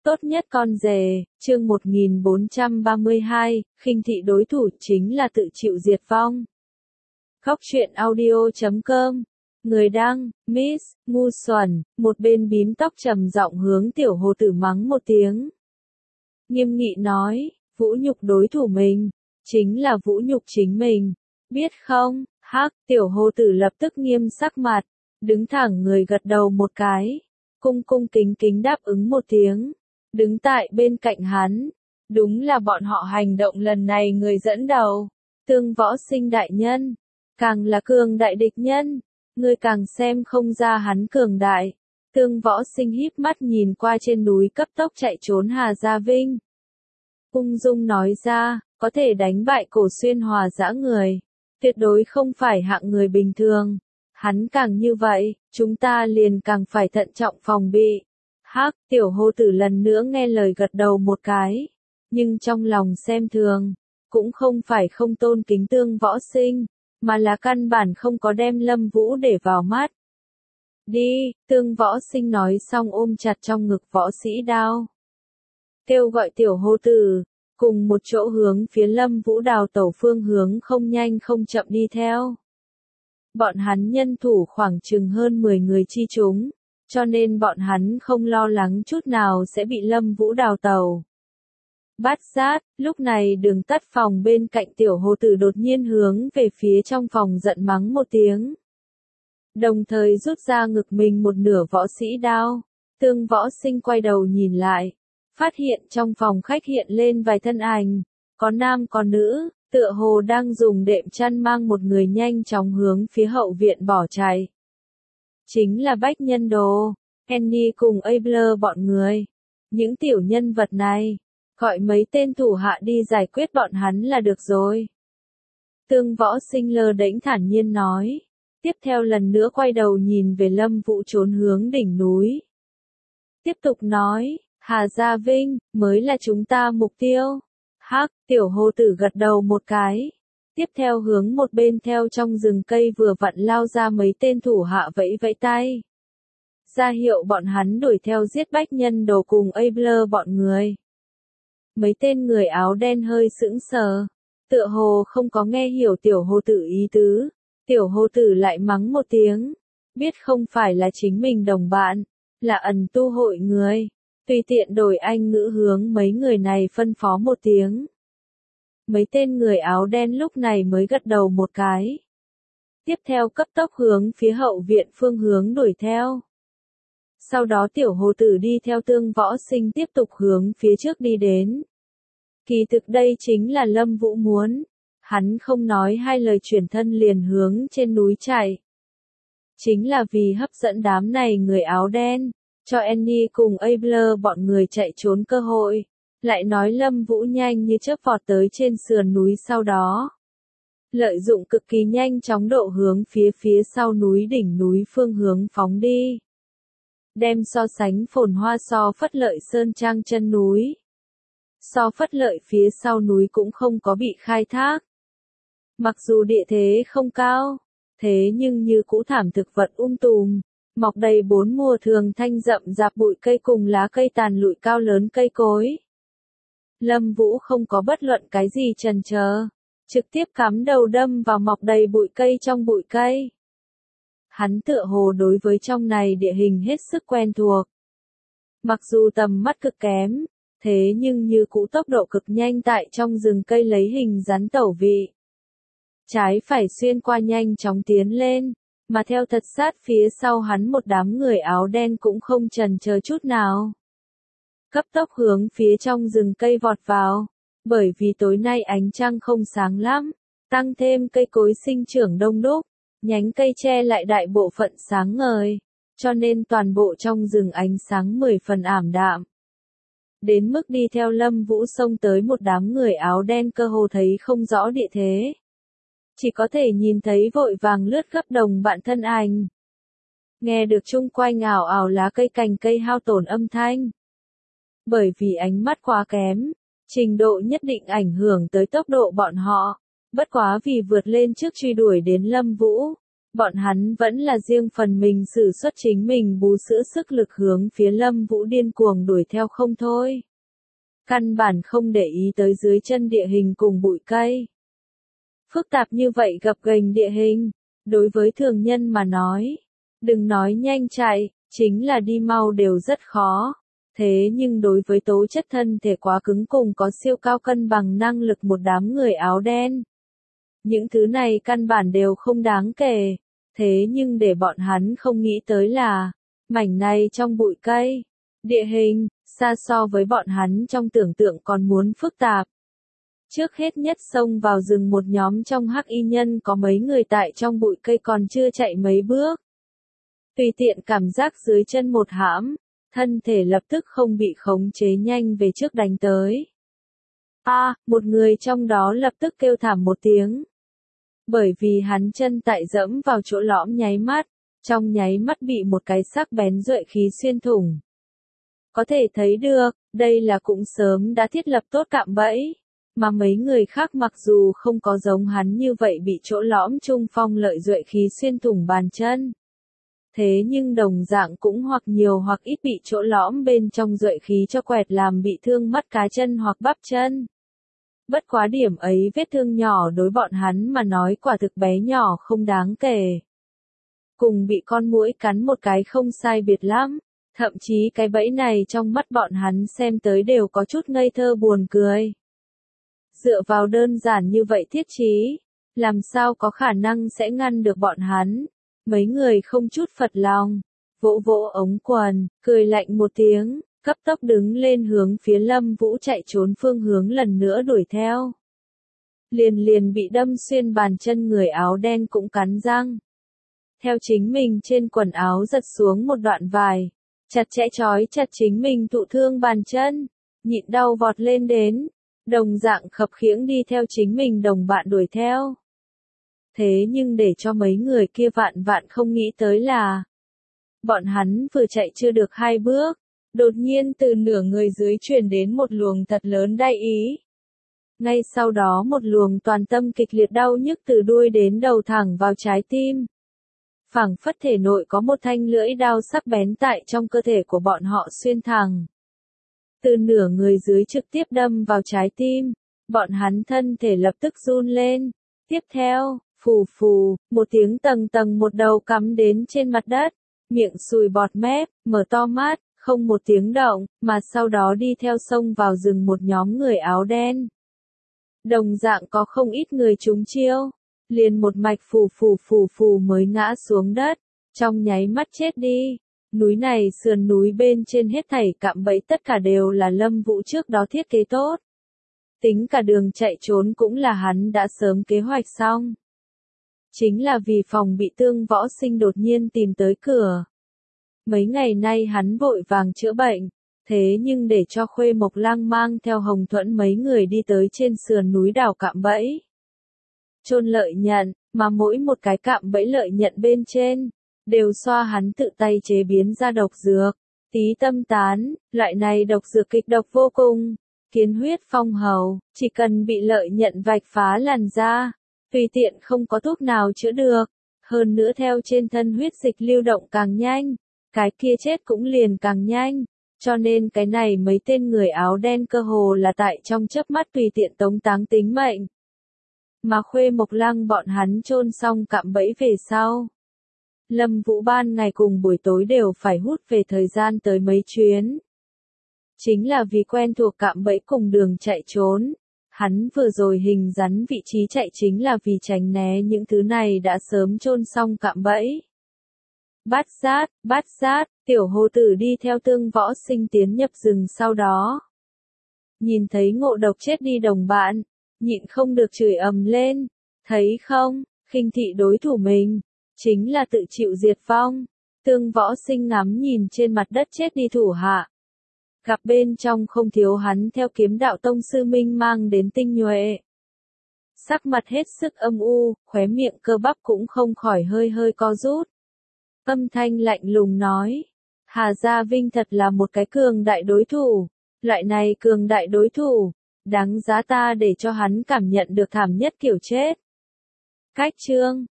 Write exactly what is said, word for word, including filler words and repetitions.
Tốt nhất con rể, chương một nghìn bốn trăm ba mươi hai, khinh thị đối thủ chính là tự chịu diệt vong. Khóc chuyện audio chấm com. Người đăng, Miss, ngu xuẩn, một bên bím tóc trầm giọng hướng tiểu hồ tử mắng một tiếng. Nghiêm nghị nói, vũ nhục đối thủ mình, chính là vũ nhục chính mình, biết không? Hắc, tiểu hồ tử lập tức nghiêm sắc mặt, đứng thẳng người gật đầu một cái, cung cung kính kính đáp ứng một tiếng. Đứng tại bên cạnh hắn, đúng là bọn họ hành động lần này người dẫn đầu, Tương Võ Sinh đại nhân, càng là cường đại địch nhân, người càng xem không ra hắn cường đại. Tương Võ Sinh híp mắt nhìn qua trên núi cấp tốc chạy trốn Hà Gia Vinh. Ung dung nói ra, có thể đánh bại Cổ Xuyên Hòa dã người, tuyệt đối không phải hạng người bình thường. Hắn càng như vậy, chúng ta liền càng phải thận trọng phòng bị. Hắc, tiểu hồ tử lần nữa nghe lời gật đầu một cái, nhưng trong lòng xem thường, cũng không phải không tôn kính Tương Võ Sinh, mà là căn bản không có đem Lâm Vũ để vào mắt. Đi, Tương Võ Sinh nói xong ôm chặt trong ngực võ sĩ đao. Kêu gọi tiểu hồ tử, cùng một chỗ hướng phía Lâm Vũ đào tẩu phương hướng không nhanh không chậm đi theo. Bọn hắn nhân thủ khoảng chừng hơn mười người chi chúng, cho nên bọn hắn không lo lắng chút nào sẽ bị Lâm Vũ đào tẩu. Bát Giác, lúc này Đường Tắt phòng bên cạnh tiểu hồ tử đột nhiên hướng về phía trong phòng giận mắng một tiếng. Đồng thời rút ra ngực mình một nửa võ sĩ đao, Tương Võ Sinh quay đầu nhìn lại, phát hiện trong phòng khách hiện lên vài thân ảnh, có nam có nữ, tựa hồ đang dùng đệm chăn mang một người nhanh chóng hướng phía hậu viện bỏ chạy. Chính là Bách Nhân Đồ, Annie cùng Abler bọn người. Những tiểu nhân vật này, gọi mấy tên thủ hạ đi giải quyết bọn hắn là được rồi. Tương Võ Sinh lơ đễnh thản nhiên nói, tiếp theo lần nữa quay đầu nhìn về Lâm Vũ trốn hướng đỉnh núi. Tiếp tục nói, Hà Gia Vinh, mới là chúng ta mục tiêu. Hắc, tiểu hồ tử gật đầu một cái. Tiếp theo hướng một bên theo trong rừng cây vừa vặn lao ra mấy tên thủ hạ vẫy vẫy tay. Ra hiệu bọn hắn đuổi theo giết Bách Nhân Đồ cùng Abler bọn người. Mấy tên người áo đen hơi sững sờ, tựa hồ không có nghe hiểu tiểu hồ tử ý tứ. Tiểu hồ tử lại mắng một tiếng, biết không phải là chính mình đồng bạn, là ẩn tu hội người. Tùy tiện đổi anh ngữ hướng mấy người này phân phó một tiếng. Mấy tên người áo đen lúc này mới gật đầu một cái. Tiếp theo cấp tốc hướng phía hậu viện phương hướng đuổi theo. Sau đó tiểu hồ tử đi theo Tương Võ Sinh tiếp tục hướng phía trước đi đến. Kỳ thực đây chính là Lâm Vũ muốn. Hắn không nói hai lời chuyển thân liền hướng trên núi chạy. Chính là vì hấp dẫn đám này người áo đen, cho Annie cùng Abler bọn người chạy trốn cơ hội. Lại nói Lâm Vũ nhanh như chớp vọt tới trên sườn núi sau đó. Lợi dụng cực kỳ nhanh chóng độ hướng phía phía sau núi đỉnh núi phương hướng phóng đi. Đem so sánh phồn hoa so Phất Lợi Sơn Trang chân núi. So Phất Lợi phía sau núi cũng không có bị khai thác. Mặc dù địa thế không cao, thế nhưng như cũ thảm thực vật um tùm, mọc đầy bốn mùa thường thanh rậm rạp bụi cây cùng lá cây tàn lụi cao lớn cây cối. Lâm Vũ không có bất luận cái gì chần chờ, trực tiếp cắm đầu đâm vào mọc đầy bụi cây trong bụi cây. Hắn tựa hồ đối với trong này địa hình hết sức quen thuộc. Mặc dù tầm mắt cực kém, thế nhưng như cũ tốc độ cực nhanh tại trong rừng cây lấy hình rắn tẩu vị. Trái phải xuyên qua nhanh chóng tiến lên, mà theo thật sát phía sau hắn một đám người áo đen cũng không chần chờ chút nào. Cấp tốc hướng phía trong rừng cây vọt vào, bởi vì tối nay ánh trăng không sáng lắm, tăng thêm cây cối sinh trưởng đông đúc, nhánh cây che lại đại bộ phận sáng ngời, cho nên toàn bộ trong rừng ánh sáng mười phần ảm đạm. Đến mức đi theo Lâm Vũ xông tới một đám người áo đen cơ hồ thấy không rõ địa thế. Chỉ có thể nhìn thấy vội vàng lướt gấp đồng bạn thân ảnh. Nghe được chung quanh ảo ảo lá cây cành cây hao tổn âm thanh. Bởi vì ánh mắt quá kém, trình độ nhất định ảnh hưởng tới tốc độ bọn họ. Bất quá vì vượt lên trước truy đuổi đến Lâm Vũ, bọn hắn vẫn là riêng phần mình sử xuất chính mình bú sữa sức lực hướng phía Lâm Vũ điên cuồng đuổi theo không thôi. Căn bản không để ý tới dưới chân địa hình cùng bụi cây. Phức tạp như vậy gập ghềnh địa hình, đối với thường nhân mà nói, đừng nói nhanh chạy, chính là đi mau đều rất khó. Thế nhưng đối với tố chất thân thể quá cứng cùng có siêu cao cân bằng năng lực một đám người áo đen, những thứ này căn bản đều không đáng kể. Thế nhưng để bọn hắn không nghĩ tới là, mảnh này trong bụi cây, địa hình, xa so với bọn hắn trong tưởng tượng còn muốn phức tạp. Trước hết nhất xông vào rừng một nhóm trong hắc y nhân có mấy người tại trong bụi cây còn chưa chạy mấy bước. Tùy tiện cảm giác dưới chân một hãm, thân thể lập tức không bị khống chế nhanh về trước đánh tới. A, à, một người trong đó lập tức kêu thảm một tiếng. Bởi vì hắn chân tại dẫm vào chỗ lõm nháy mắt, trong nháy mắt bị một cái sắc bén duệ khí xuyên thủng. Có thể thấy được, đây là cũng sớm đã thiết lập tốt cạm bẫy, mà mấy người khác mặc dù không có giống hắn như vậy bị chỗ lõm trung phong lợi duệ khí xuyên thủng bàn chân. Thế nhưng đồng dạng cũng hoặc nhiều hoặc ít bị chỗ lõm bên trong duệ khí cho quẹt làm bị thương mắt cá chân hoặc bắp chân. Bất quá điểm ấy vết thương nhỏ đối bọn hắn mà nói quả thực bé nhỏ không đáng kể. Cùng bị con muỗi cắn một cái không sai biệt lắm, thậm chí cái bẫy này trong mắt bọn hắn xem tới đều có chút ngây thơ buồn cười. Dựa vào đơn giản như vậy thiết trí, làm sao có khả năng sẽ ngăn được bọn hắn. Mấy người không chút phật lòng, vỗ vỗ ống quần, cười lạnh một tiếng, cấp tốc đứng lên hướng phía Lâm Vũ chạy trốn phương hướng lần nữa đuổi theo. Liền liền bị đâm xuyên bàn chân người áo đen cũng cắn răng. Theo chính mình trên quần áo giật xuống một đoạn vải, chặt chẽ trói chặt chính mình thụ thương bàn chân, nhịn đau vọt lên đến, đồng dạng khập khiễng đi theo chính mình đồng bạn đuổi theo. Thế nhưng để cho mấy người kia vạn vạn không nghĩ tới là, bọn hắn vừa chạy chưa được hai bước, đột nhiên từ nửa người dưới truyền đến một luồng thật lớn đai ý. Ngay sau đó một luồng toàn tâm kịch liệt đau nhức từ đuôi đến đầu thẳng vào trái tim. Phảng phất thể nội có một thanh lưỡi đao sắc bén tại trong cơ thể của bọn họ xuyên thẳng. Từ nửa người dưới trực tiếp đâm vào trái tim, bọn hắn thân thể lập tức run lên. Tiếp theo, phù phù, một tiếng tầng tầng một đầu cắm đến trên mặt đất, miệng sùi bọt mép, mở to mắt, không một tiếng động, mà sau đó đi theo sông vào rừng một nhóm người áo đen. Đồng dạng có không ít người trúng chiêu, liền một mạch phù phù phù phù mới ngã xuống đất, trong nháy mắt chết đi. Núi này sườn núi bên trên hết thảy cạm bẫy tất cả đều là Lâm Vũ trước đó thiết kế tốt. Tính cả đường chạy trốn cũng là hắn đã sớm kế hoạch xong. Chính là vì phòng bị Tương Võ Sinh đột nhiên tìm tới cửa. Mấy ngày nay hắn vội vàng chữa bệnh, thế nhưng để cho Khuê Mộc Lang mang theo Hồng Thuẫn mấy người đi tới trên sườn núi đào cạm bẫy. Chôn lợi nhận, mà mỗi một cái cạm bẫy lợi nhận bên trên, đều xoa hắn tự tay chế biến ra độc dược, tí tâm tán, loại này độc dược kịch độc vô cùng, kiến huyết phong hầu, chỉ cần bị lợi nhận vạch phá làn da, tùy tiện không có thuốc nào chữa được, hơn nữa theo trên thân huyết dịch lưu động càng nhanh, cái kia chết cũng liền càng nhanh, cho nên cái này mấy tên người áo đen cơ hồ là tại trong chớp mắt tùy tiện tống táng tính mệnh. Mà Khuê Mộc Lang bọn hắn chôn xong cạm bẫy về sau. Lâm Vũ ban ngày cùng buổi tối đều phải hút về thời gian tới mấy chuyến. Chính là vì quen thuộc cạm bẫy cùng đường chạy trốn. Hắn vừa rồi hình rắn vị trí chạy chính là vì tránh né những thứ này đã sớm chôn xong cạm bẫy. Bát Giác, Bát Giác, tiểu hồ tử đi theo Tương Võ Sinh tiến nhập rừng sau đó. Nhìn thấy ngộ độc chết đi đồng bạn, nhịn không được chửi ầm lên, thấy không, khinh thị đối thủ mình, chính là tự chịu diệt vong. Tương Võ Sinh ngắm nhìn trên mặt đất chết đi thủ hạ. Gặp bên trong không thiếu hắn theo Kiếm Đạo Tông sư Minh mang đến tinh nhuệ. Sắc mặt hết sức âm u, khóe miệng cơ bắp cũng không khỏi hơi hơi co rút. Âm thanh lạnh lùng nói, Hà Gia Vinh thật là một cái cường đại đối thủ, loại này cường đại đối thủ, đáng giá ta để cho hắn cảm nhận được thảm nhất kiểu chết. Cách chương